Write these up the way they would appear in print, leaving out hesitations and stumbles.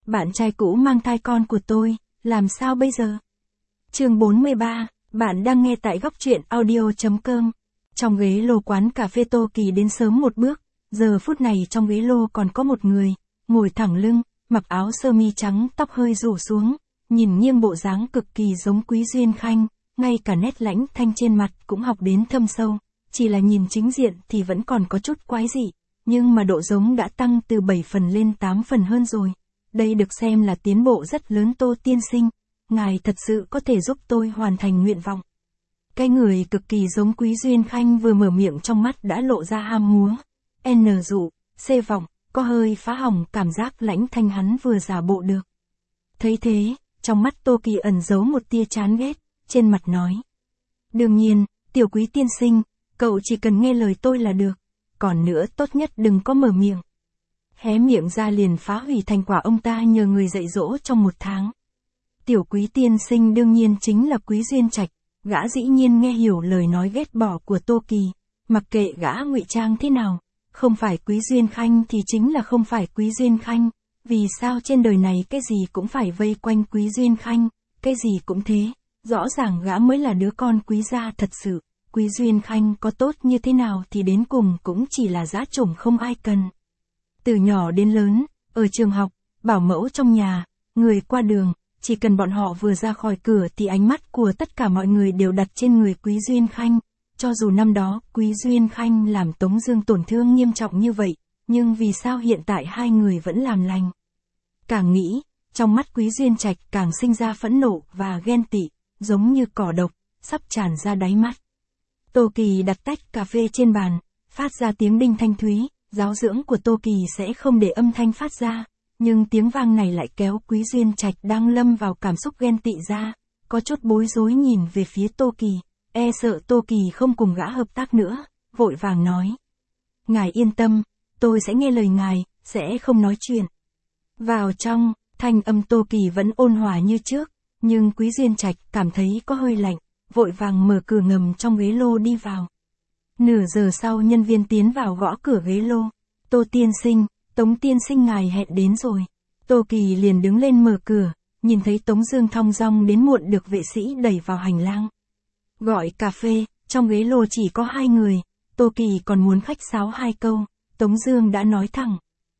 bạn trai cũ mang thai con của tôi, làm sao bây giờ? Chương 43, bạn đang nghe tại góc truyện audio.com. Trong ghế lô quán cà phê Tô Kỳ đến sớm một bước, giờ phút này trong ghế lô còn có một người, ngồi thẳng lưng, mặc áo sơ mi trắng, tóc hơi rủ xuống, nhìn nghiêng bộ dáng cực kỳ giống Quý Duyên Khanh, ngay cả nét lãnh thanh trên mặt cũng học đến thâm sâu, chỉ là nhìn chính diện thì vẫn còn có chút quái dị, nhưng mà độ giống đã tăng từ 7 phần lên 8 phần hơn rồi. Đây được xem là tiến bộ rất lớn. Tô tiên sinh, ngài thật sự có thể giúp tôi hoàn thành nguyện vọng. Cái người cực kỳ giống Quý Duyên Khanh vừa mở miệng trong mắt đã lộ ra ham múa, N dụ, C vọng, có hơi phá hỏng cảm giác lãnh thanh hắn vừa giả bộ được. Thấy thế, trong mắt Tô Kỳ ẩn giấu một tia chán ghét, trên mặt nói. Đương nhiên, tiểu Quý tiên sinh, cậu chỉ cần nghe lời tôi là được, còn nữa tốt nhất đừng có mở miệng. Hé miệng ra liền phá hủy thành quả ông ta nhờ người dạy dỗ trong 1 tháng. Tiểu Quý tiên sinh đương nhiên chính là Quý Duyên Trạch, gã dĩ nhiên nghe hiểu lời nói ghét bỏ của Tô Kỳ, mặc kệ gã ngụy trang thế nào, không phải Quý Duyên Khanh thì chính là không phải Quý Duyên Khanh, vì sao trên đời này cái gì cũng phải vây quanh Quý Duyên Khanh, cái gì cũng thế, rõ ràng gã mới là đứa con quý gia thật sự, Quý Duyên Khanh có tốt như thế nào thì đến cùng cũng chỉ là dã chủng không ai cần. Từ nhỏ đến lớn, ở trường học, bảo mẫu trong nhà, người qua đường, chỉ cần bọn họ vừa ra khỏi cửa thì ánh mắt của tất cả mọi người đều đặt trên người Quý Duyên Khanh. Cho dù năm đó Quý Duyên Khanh làm Tống Dương tổn thương nghiêm trọng như vậy, nhưng vì sao hiện tại hai người vẫn làm lành? Càng nghĩ, trong mắt Quý Duyên Trạch càng sinh ra phẫn nộ và ghen tị, giống như cỏ độc, sắp tràn ra đáy mắt. Tô Kỳ đặt tách cà phê trên bàn, phát ra tiếng đinh thanh thúy, giáo dưỡng của Tô Kỳ sẽ không để âm thanh phát ra, nhưng tiếng vang này lại kéo Quý Duyên Trạch đang lâm vào cảm xúc ghen tị ra, có chút bối rối nhìn về phía Tô Kỳ, e sợ Tô Kỳ không cùng gã hợp tác nữa, vội vàng nói. Ngài yên tâm, tôi sẽ nghe lời ngài, sẽ không nói chuyện. Vào trong, thanh âm Tô Kỳ vẫn ôn hòa như trước, nhưng Quý Duyên Trạch cảm thấy có hơi lạnh, vội vàng mở cửa ngầm trong ghế lô đi vào. Nửa giờ sau nhân viên tiến vào gõ cửa ghế lô. Tô tiên sinh, Tống tiên sinh ngài hẹn đến rồi. Tô Kỳ liền đứng lên mở cửa, nhìn thấy Tống Dương thong dong đến muộn được vệ sĩ đẩy vào hành lang. Gọi cà phê, trong ghế lô chỉ có 2 người, Tô Kỳ còn muốn khách sáo 2 câu, Tống Dương đã nói thẳng.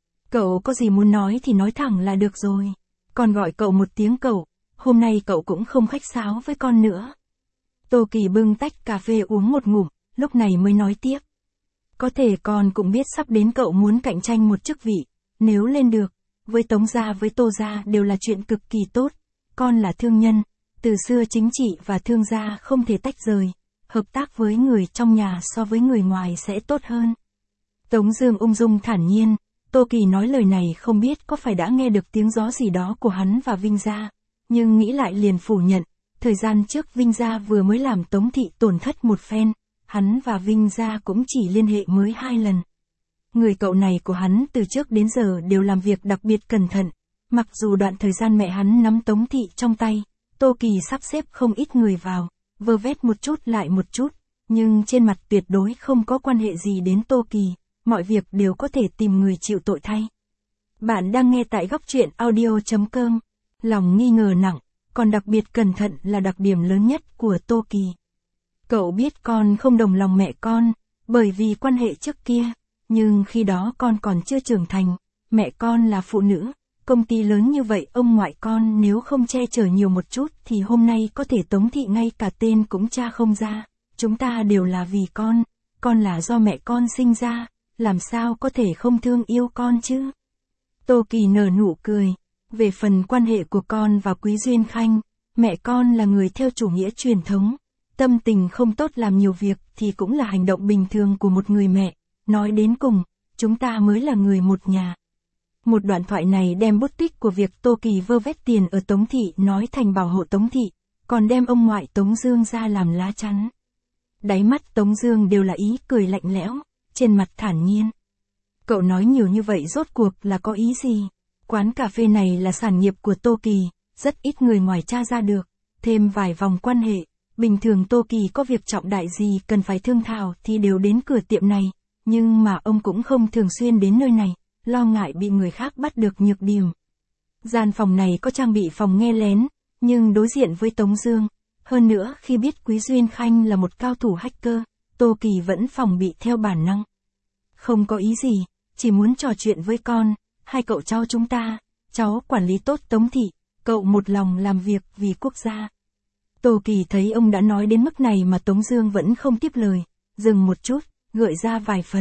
Cậu có gì muốn nói thì nói thẳng là được rồi, còn gọi cậu một tiếng cậu, hôm nay cậu cũng không khách sáo với con nữa. Tô Kỳ bưng tách cà phê uống một ngụm, lúc này mới nói tiếp. Có thể con cũng biết sắp đến cậu muốn cạnh tranh một chức vị, nếu lên được, với Tống gia với Tô gia đều là chuyện cực kỳ tốt, con là thương nhân, từ xưa chính trị và thương gia không thể tách rời, hợp tác với người trong nhà so với người ngoài sẽ tốt hơn. Tống Dương ung dung thản nhiên, Tô Kỳ nói lời này không biết có phải đã nghe được tiếng gió gì đó của hắn và Vinh gia, nhưng nghĩ lại liền phủ nhận, thời gian trước Vinh gia vừa mới làm Tống thị tổn thất một phen. Hắn và Vinh gia cũng chỉ liên hệ mới 2 lần. Người cậu này của hắn từ trước đến giờ đều làm việc đặc biệt cẩn thận, mặc dù đoạn thời gian mẹ hắn nắm Tống thị trong tay, Tô Kỳ sắp xếp không ít người vào, vơ vét một chút lại một chút, nhưng trên mặt tuyệt đối không có quan hệ gì đến Tô Kỳ, mọi việc đều có thể tìm người chịu tội thay. Bạn đang nghe tại góc truyện audio.com, lòng nghi ngờ nặng, còn đặc biệt cẩn thận là đặc điểm lớn nhất của Tô Kỳ. Cậu biết con không đồng lòng mẹ con, bởi vì quan hệ trước kia, nhưng khi đó con còn chưa trưởng thành, mẹ con là phụ nữ, công ty lớn như vậy ông ngoại con nếu không che chở nhiều một chút thì hôm nay có thể Tống thị ngay cả tên cũng tra không ra, chúng ta đều là vì con là do mẹ con sinh ra, làm sao có thể không thương yêu con chứ? Tô Kỳ nở nụ cười, về phần quan hệ của con và Quý Duyên Khanh, mẹ con là người theo chủ nghĩa truyền thống. Tâm tình không tốt làm nhiều việc thì cũng là hành động bình thường của một người mẹ, nói đến cùng, chúng ta mới là người một nhà. Một đoạn thoại này đem bút tích của việc Tô Kỳ vơ vét tiền ở Tống thị nói thành bảo hộ Tống thị, còn đem ông ngoại Tống Dương ra làm lá chắn. Đáy mắt Tống Dương đều là ý cười lạnh lẽo, trên mặt thản nhiên. Cậu nói nhiều như vậy rốt cuộc là có ý gì? Quán cà phê này là sản nghiệp của Tô Kỳ, rất ít người ngoài tra ra được, thêm vài vòng quan hệ. Bình thường Tô Kỳ có việc trọng đại gì cần phải thương thảo thì đều đến cửa tiệm này, nhưng mà ông cũng không thường xuyên đến nơi này, lo ngại bị người khác bắt được nhược điểm. Gian phòng này có trang bị phòng nghe lén, nhưng đối diện với Tống Dương, hơn nữa khi biết Quý Duyên Khanh là một cao thủ hacker, Tô Kỳ vẫn phòng bị theo bản năng. Không có ý gì, chỉ muốn trò chuyện với con, hai cậu cháu chúng ta, cháu quản lý tốt Tống thị, cậu một lòng làm việc vì quốc gia. Tô Kỳ thấy ông đã nói đến mức này mà Tống Dương vẫn không tiếp lời, dừng một chút, gợi ra vài phần.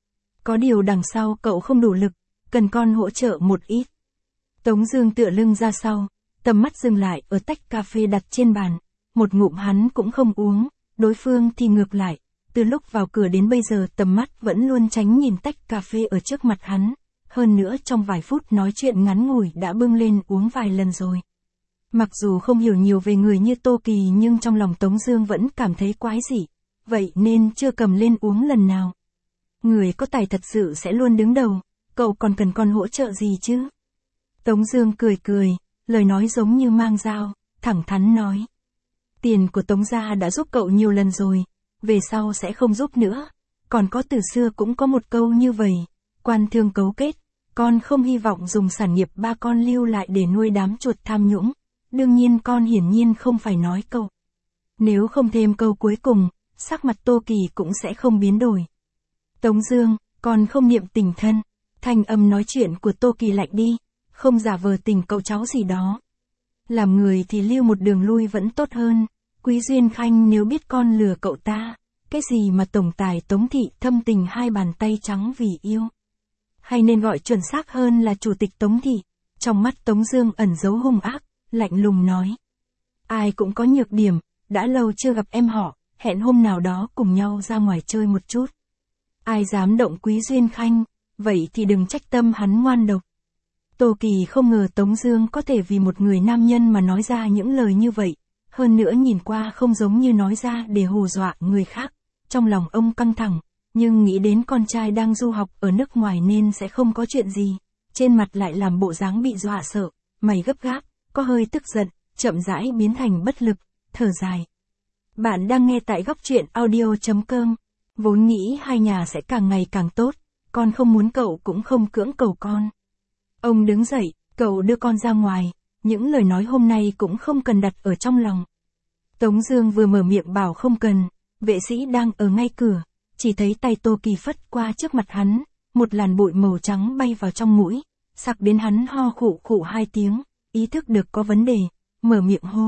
Có điều đằng sau cậu không đủ lực, cần con hỗ trợ một ít. Tống Dương tựa lưng ra sau, tầm mắt dừng lại ở tách cà phê đặt trên bàn, một ngụm hắn cũng không uống, đối phương thì ngược lại, từ lúc vào cửa đến bây giờ tầm mắt vẫn luôn tránh nhìn tách cà phê ở trước mặt hắn, hơn nữa trong vài phút nói chuyện ngắn ngủi đã bưng lên uống vài lần rồi. Mặc dù không hiểu nhiều về người như Tô Kỳ nhưng trong lòng Tống Dương vẫn cảm thấy quái dị, vậy nên chưa cầm lên uống lần nào. Người có tài thật sự sẽ luôn đứng đầu, cậu còn cần con hỗ trợ gì chứ? Tống Dương cười cười, lời nói giống như mang dao, thẳng thắn nói. Tiền của Tống gia đã giúp cậu nhiều lần rồi, về sau sẽ không giúp nữa. Còn có từ xưa cũng có một câu như vậy, quan thương cấu kết, con không hy vọng dùng sản nghiệp ba con lưu lại để nuôi đám chuột tham nhũng. Đương nhiên con hiển nhiên không phải nói câu. Nếu không thêm câu cuối cùng, sắc mặt Tô Kỳ cũng sẽ không biến đổi. Tống Dương, con không niệm tình thân. Thanh âm nói chuyện của Tô Kỳ lạnh đi, không giả vờ tình cậu cháu gì đó. Làm người thì lưu một đường lui vẫn tốt hơn. Quý Duyên Khanh nếu biết con lừa cậu ta, cái gì mà tổng tài Tống thị thâm tình hai bàn tay trắng vì yêu. Hay nên gọi chuẩn xác hơn là chủ tịch Tống thị. Trong mắt Tống Dương ẩn giấu hung ác, lạnh lùng nói. Ai cũng có nhược điểm, đã lâu chưa gặp em họ, hẹn hôm nào đó cùng nhau ra ngoài chơi một chút. Ai dám động Quý Duyên Khanh, vậy thì đừng trách tâm hắn ngoan độc. Tô Kỳ không ngờ Tống Dương có thể vì một người nam nhân mà nói ra những lời như vậy, hơn nữa nhìn qua không giống như nói ra để hù dọa người khác. Trong lòng ông căng thẳng, nhưng nghĩ đến con trai đang du học ở nước ngoài nên sẽ không có chuyện gì, trên mặt lại làm bộ dáng bị dọa sợ, mày gấp gáp, có hơi tức giận, chậm rãi biến thành bất lực, thở dài. Bạn đang nghe tại góc truyện audio.com. Vốn nghĩ hai nhà sẽ càng ngày càng tốt, con không muốn cậu cũng không cưỡng cầu con. Ông đứng dậy, cậu đưa con ra ngoài, những lời nói hôm nay cũng không cần đặt ở trong lòng. Tống Dương vừa mở miệng bảo không cần, vệ sĩ đang ở ngay cửa, chỉ thấy tay Tô Kỳ phất qua trước mặt hắn, một làn bụi màu trắng bay vào trong mũi, sặc đến hắn ho khụ khụ hai tiếng, ý thức được có vấn đề, mở miệng hô.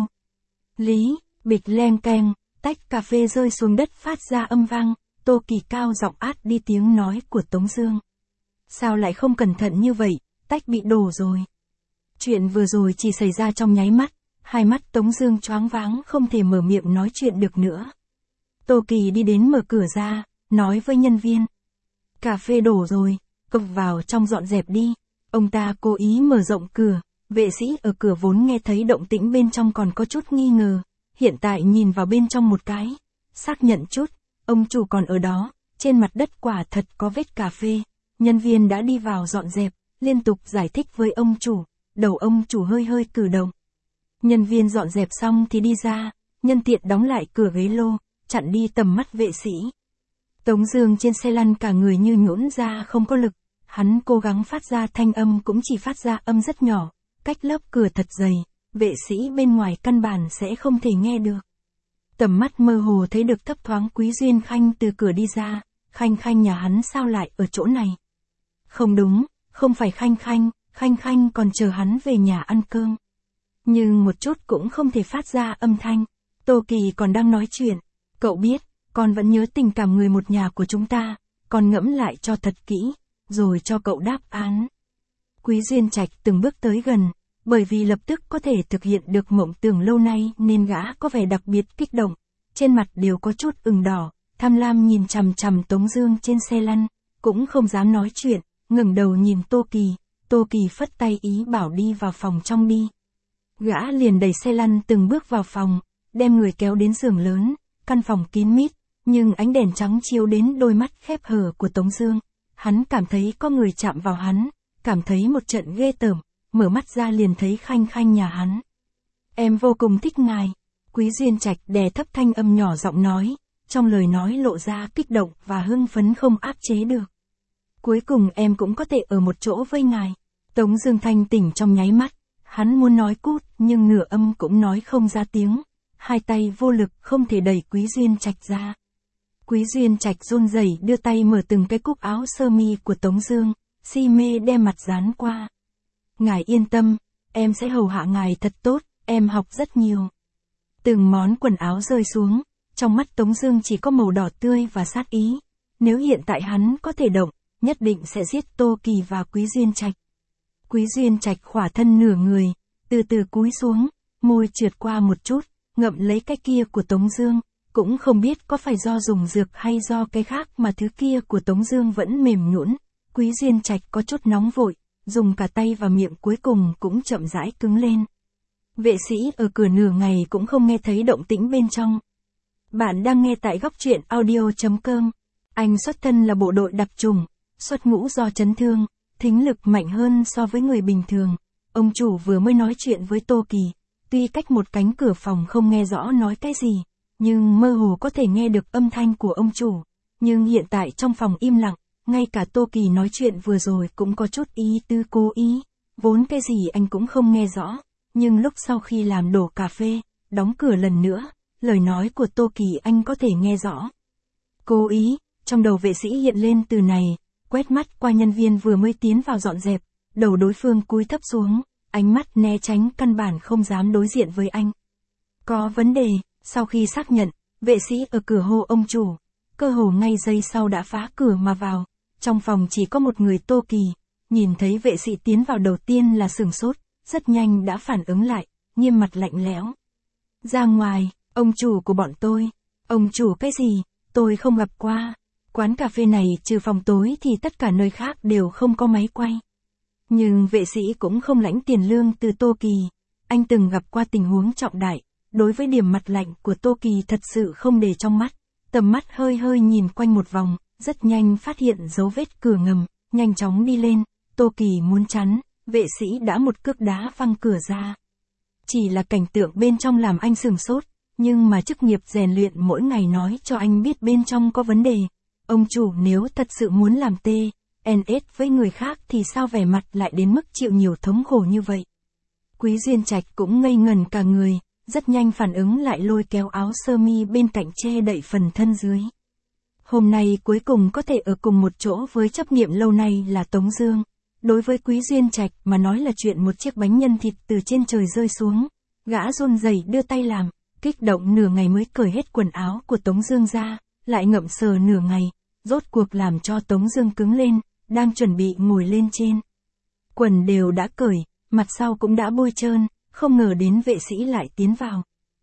Lý, bịch leng keng, tách cà phê rơi xuống đất phát ra âm vang, Tô Kỳ cao giọng át đi tiếng nói của Tống Dương. Sao lại không cẩn thận như vậy, tách bị đổ rồi. Chuyện vừa rồi chỉ xảy ra trong nháy mắt, hai mắt Tống Dương choáng váng không thể mở miệng nói chuyện được nữa. Tô Kỳ đi đến mở cửa ra, nói với nhân viên. Cà phê đổ rồi, cậu vào trong dọn dẹp đi. Ông ta cố ý mở rộng cửa, vệ sĩ ở cửa vốn nghe thấy động tĩnh bên trong còn có chút nghi ngờ, hiện tại nhìn vào bên trong một cái, xác nhận chút, ông chủ còn ở đó, trên mặt đất quả thật có vết cà phê. Nhân viên đã đi vào dọn dẹp, liên tục giải thích với ông chủ, đầu ông chủ hơi hơi cử động. Nhân viên dọn dẹp xong thì đi ra, nhân tiện đóng lại cửa ghế lô, chặn đi tầm mắt vệ sĩ. Tống Dương trên xe lăn cả người như nhũn ra không có lực, hắn cố gắng phát ra thanh âm cũng chỉ phát ra âm rất nhỏ, cách lớp cửa thật dày, vệ sĩ bên ngoài căn bản sẽ không thể nghe được. Tầm mắt mơ hồ thấy được thấp thoáng Quý Duyên Khanh từ cửa đi ra, Khanh Khanh nhà hắn sao lại ở chỗ này? Không đúng, không phải Khanh Khanh, Khanh Khanh còn chờ hắn về nhà ăn cơm. Nhưng một chút cũng không thể phát ra âm thanh. Tô Kỳ còn đang nói chuyện, cậu biết, con vẫn nhớ tình cảm người một nhà của chúng ta, con ngẫm lại cho thật kỹ, rồi cho cậu đáp án. Quý Duyên Trạch từng bước tới gần, bởi vì lập tức có thể thực hiện được mộng tưởng lâu nay nên gã có vẻ đặc biệt kích động, trên mặt đều có chút ửng đỏ, tham lam nhìn chằm chằm Tống Dương trên xe lăn, cũng không dám nói chuyện, ngẩng đầu nhìn Tô Kỳ phất tay ý bảo đi vào phòng trong đi. Gã liền đẩy xe lăn từng bước vào phòng, đem người kéo đến giường lớn, căn phòng kín mít, nhưng ánh đèn trắng chiếu đến đôi mắt khép hờ của Tống Dương, hắn cảm thấy có người chạm vào hắn, cảm thấy một trận ghê tởm, mở mắt ra liền thấy Khanh Khanh nhà hắn. Em vô cùng thích ngài. Quý Duyên Trạch đè thấp thanh âm nhỏ giọng nói, trong lời nói lộ ra kích động và hưng phấn không áp chế được. Cuối cùng em cũng có thể ở một chỗ với ngài. Tống Dương thanh tỉnh trong nháy mắt, Hắn muốn nói cút, nhưng nửa âm cũng nói không ra tiếng. Hai tay vô lực không thể đẩy Quý Duyên Trạch ra. Quý Duyên Trạch run rẩy đưa tay mở từng cái cúc áo sơ mi của Tống Dương, si mê đem mặt dán qua. Ngài yên tâm, em sẽ hầu hạ ngài thật tốt, em học rất nhiều. Từng món quần áo rơi xuống, trong mắt Tống Dương chỉ có màu đỏ tươi và sát ý. Nếu hiện tại hắn có thể động, nhất định sẽ giết Tô Kỳ và Quý Duyên Trạch. Quý Duyên Trạch khỏa thân nửa người, từ từ cúi xuống, môi trượt qua một chút, ngậm lấy cái kia của Tống Dương, cũng không biết có phải do dùng dược hay do cái khác mà thứ kia của Tống Dương vẫn mềm nhũn. Quý Duyên Trạch có chút nóng vội, dùng cả tay và miệng cuối cùng cũng chậm rãi cứng lên. Vệ sĩ ở cửa nửa ngày cũng không nghe thấy động tĩnh bên trong. Bạn đang nghe tại góc truyện audio.com. Anh xuất thân là bộ đội đặc chủng, xuất ngũ do chấn thương, thính lực mạnh hơn so với người bình thường. Ông chủ vừa mới nói chuyện với Tô Kỳ, tuy cách một cánh cửa phòng không nghe rõ nói cái gì, nhưng mơ hồ có thể nghe được âm thanh của ông chủ. Nhưng hiện tại trong phòng im lặng, ngay cả Tô Kỳ nói chuyện vừa rồi cũng có chút ý tứ cố ý, vốn cái gì anh cũng không nghe rõ, nhưng lúc sau khi làm đổ cà phê, đóng cửa lần nữa, lời nói của Tô Kỳ anh có thể nghe rõ. Cố ý, trong đầu vệ sĩ hiện lên từ này, quét mắt qua nhân viên vừa mới tiến vào dọn dẹp, đầu đối phương cúi thấp xuống, ánh mắt né tránh căn bản không dám đối diện với anh. Có vấn đề, sau khi xác nhận, vệ sĩ ở cửa hô ông chủ, cơ hồ ngay giây sau đã phá cửa mà vào, trong phòng chỉ có một người Tô Kỳ, nhìn thấy vệ sĩ tiến vào đầu tiên là sửng sốt, rất nhanh đã phản ứng lại, nghiêm mặt lạnh lẽo. Ra ngoài, ông chủ của bọn tôi. Ông chủ cái gì, tôi không gặp qua. Quán cà phê này trừ phòng tối thì tất cả nơi khác đều không có máy quay. Nhưng vệ sĩ cũng không lãnh tiền lương từ Tô Kỳ. Anh từng gặp qua tình huống trọng đại, đối với điểm mặt lạnh của Tô Kỳ thật sự không để trong mắt. Tầm mắt hơi hơi nhìn quanh một vòng, rất nhanh phát hiện dấu vết cửa ngầm, nhanh chóng đi lên. Tô Kỳ muốn chắn, vệ sĩ đã một cước đá văng cửa ra. Chỉ là cảnh tượng bên trong làm anh sửng sốt, nhưng mà chức nghiệp rèn luyện mỗi ngày nói cho anh biết bên trong có vấn đề. Ông chủ nếu thật sự muốn làm TNS với người khác thì sao vẻ mặt lại đến mức chịu nhiều thống khổ như vậy. Quý Duyên Trạch cũng ngây ngần cả người, rất nhanh phản ứng lại lôi kéo áo sơ mi bên cạnh che đậy phần thân dưới. Hôm nay cuối cùng có thể ở cùng một chỗ với chấp niệm lâu nay là Tống Dương. Đối với Quý Duyên Trạch mà nói là chuyện một chiếc bánh nhân thịt từ trên trời rơi xuống. Gã run rẩy đưa tay làm, kích động nửa ngày mới cởi hết quần áo của Tống Dương ra, lại ngậm sờ nửa ngày, rốt cuộc làm cho Tống Dương cứng lên, đang chuẩn bị ngồi lên trên. Quần đều đã cởi, mặt sau cũng đã bôi trơn, không ngờ đến vệ sĩ lại tiến vào.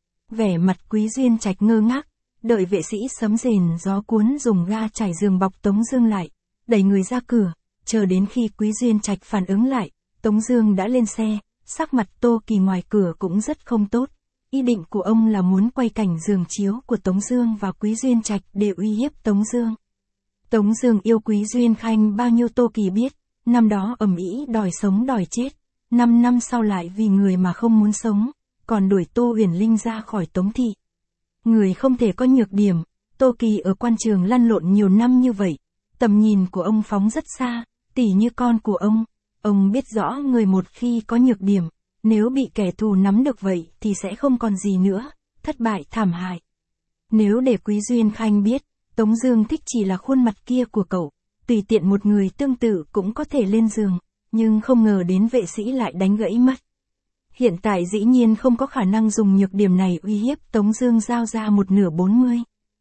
Vẻ mặt Quý Duyên Trạch ngơ ngác, đợi vệ sĩ sấm rền gió cuốn dùng ga trải giường bọc Tống Dương lại, đẩy người ra cửa, chờ đến khi Quý Duyên Trạch phản ứng lại, Tống Dương đã lên xe, sắc mặt Tô Kỳ ngoài cửa cũng rất không tốt. Ý định của ông là muốn quay cảnh giường chiếu của Tống Dương và Quý Duyên Trạch để uy hiếp Tống Dương. Tống Dương yêu Quý Duyên Khanh bao nhiêu Tô Kỳ biết, năm đó ầm ĩ đòi sống đòi chết, 5 năm sau lại vì người mà không muốn sống, còn đuổi Tô Huyền Linh ra khỏi Tống thị. Người không thể có nhược điểm, Tô Kỳ ở quan trường lăn lộn nhiều năm như vậy, tầm nhìn của ông phóng rất xa, tỉ như con của ông biết rõ người một khi có nhược điểm, nếu bị kẻ thù nắm được vậy thì sẽ không còn gì nữa, thất bại thảm hại. Nếu để Quý Duyên Khanh biết, Tống Dương thích chỉ là khuôn mặt kia của cậu, tùy tiện một người tương tự cũng có thể lên giường, nhưng không ngờ đến vệ sĩ lại đánh gãy mất. Hiện tại dĩ nhiên không có khả năng dùng nhược điểm này uy hiếp Tống Dương giao ra 1/40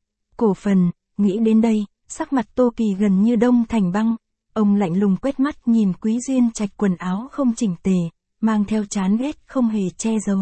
cổ phần. Nghĩ đến đây, sắc mặt Tô Kỳ gần như đông thành băng. Ông lạnh lùng quét mắt nhìn Quý Duyên Trạch quần áo không chỉnh tề, mang theo chán ghét không hề che giấu.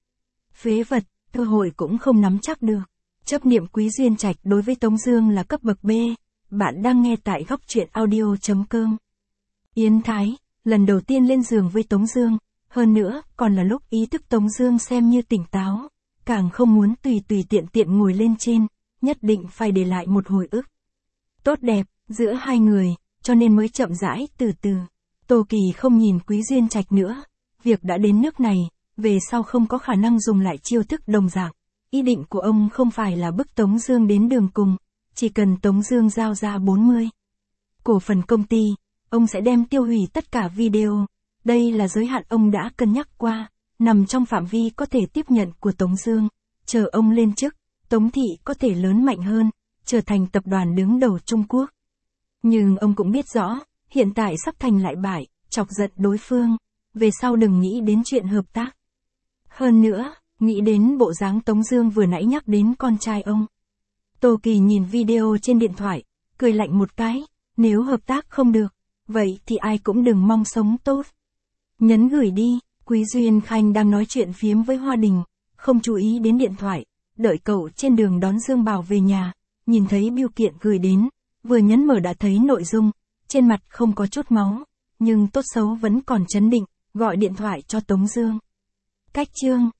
Phế vật, cơ hội cũng không nắm chắc được. Chấp niệm Quý Duyên Trạch đối với Tống Dương là cấp bậc B. Bạn đang nghe tại góc truyện audio.com. Yến Thái, lần đầu tiên lên giường với Tống Dương, hơn nữa còn là lúc ý thức Tống Dương xem như tỉnh táo, càng không muốn tùy tiện ngồi lên trên, nhất định phải để lại một hồi ức tốt đẹp giữa hai người, cho nên mới chậm rãi từ từ. Tô Kỳ không nhìn Quý Duyên Trạch nữa, việc đã đến nước này, về sau không có khả năng dùng lại chiêu thức đồng dạng. Ý định của ông không phải là bức Tống Dương đến đường cùng, chỉ cần Tống Dương giao ra 40 cổ phần công ty, ông sẽ đem tiêu hủy tất cả video, Đây là giới hạn ông đã cân nhắc qua, nằm trong phạm vi có thể tiếp nhận của Tống Dương. Chờ ông lên chức, Tống thị có thể lớn mạnh hơn, trở thành tập đoàn đứng đầu Trung Quốc. Nhưng ông cũng biết rõ, hiện tại sắp thành lại bại, chọc giận đối phương, về sau đừng nghĩ đến chuyện hợp tác. Hơn nữa, nghĩ đến bộ dáng Tống Dương vừa nãy nhắc đến con trai ông. Tô Kỳ nhìn video trên điện thoại, cười lạnh một cái, nếu hợp tác không được, vậy thì ai cũng đừng mong sống tốt. Nhấn gửi đi, Quý Duyên Khanh đang nói chuyện phiếm với Hoa Đình, không chú ý đến điện thoại, đợi cậu trên đường đón Dương Bảo về nhà, nhìn thấy bưu kiện gửi đến, vừa nhấn mở đã thấy nội dung, trên mặt không có chút máu, nhưng tốt xấu vẫn còn trấn định, gọi điện thoại cho Tống Dương. Cách chương